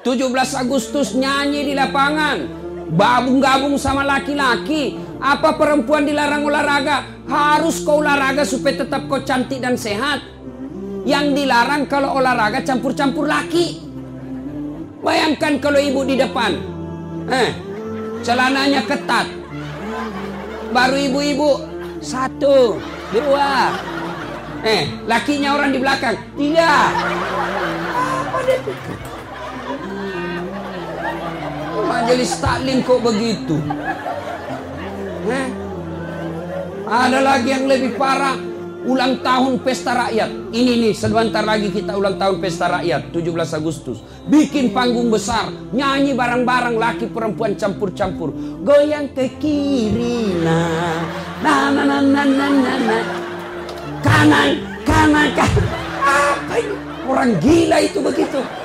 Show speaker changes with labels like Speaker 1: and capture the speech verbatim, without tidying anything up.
Speaker 1: tujuh belas Agustus nyanyi di lapangan, gabung-gabung sama laki-laki. Apa perempuan dilarang olahraga? Harus kau olahraga supaya tetap kau cantik dan sehat. Yang dilarang kalau olahraga campur-campur laki. Bayangkan kalau ibu di depan, eh, celananya ketat, baru ibu-ibu satu, dua, eh, lakinya orang di belakang tiga. Apa dia pikir? Majelis taklim kok begitu? Eh? Ada lagi yang lebih parah, ulang tahun pesta rakyat. Ini nih, sebentar lagi kita ulang tahun pesta rakyat, tujuh belas Agustus. Bikin panggung besar, nyanyi bareng-bareng, laki perempuan campur-campur. Goyang ke kiri, nah, nah, nah, nah, nah, nah, nah, nah. Kanan, kanan, kanan. Apa ini? Orang gila itu begitu.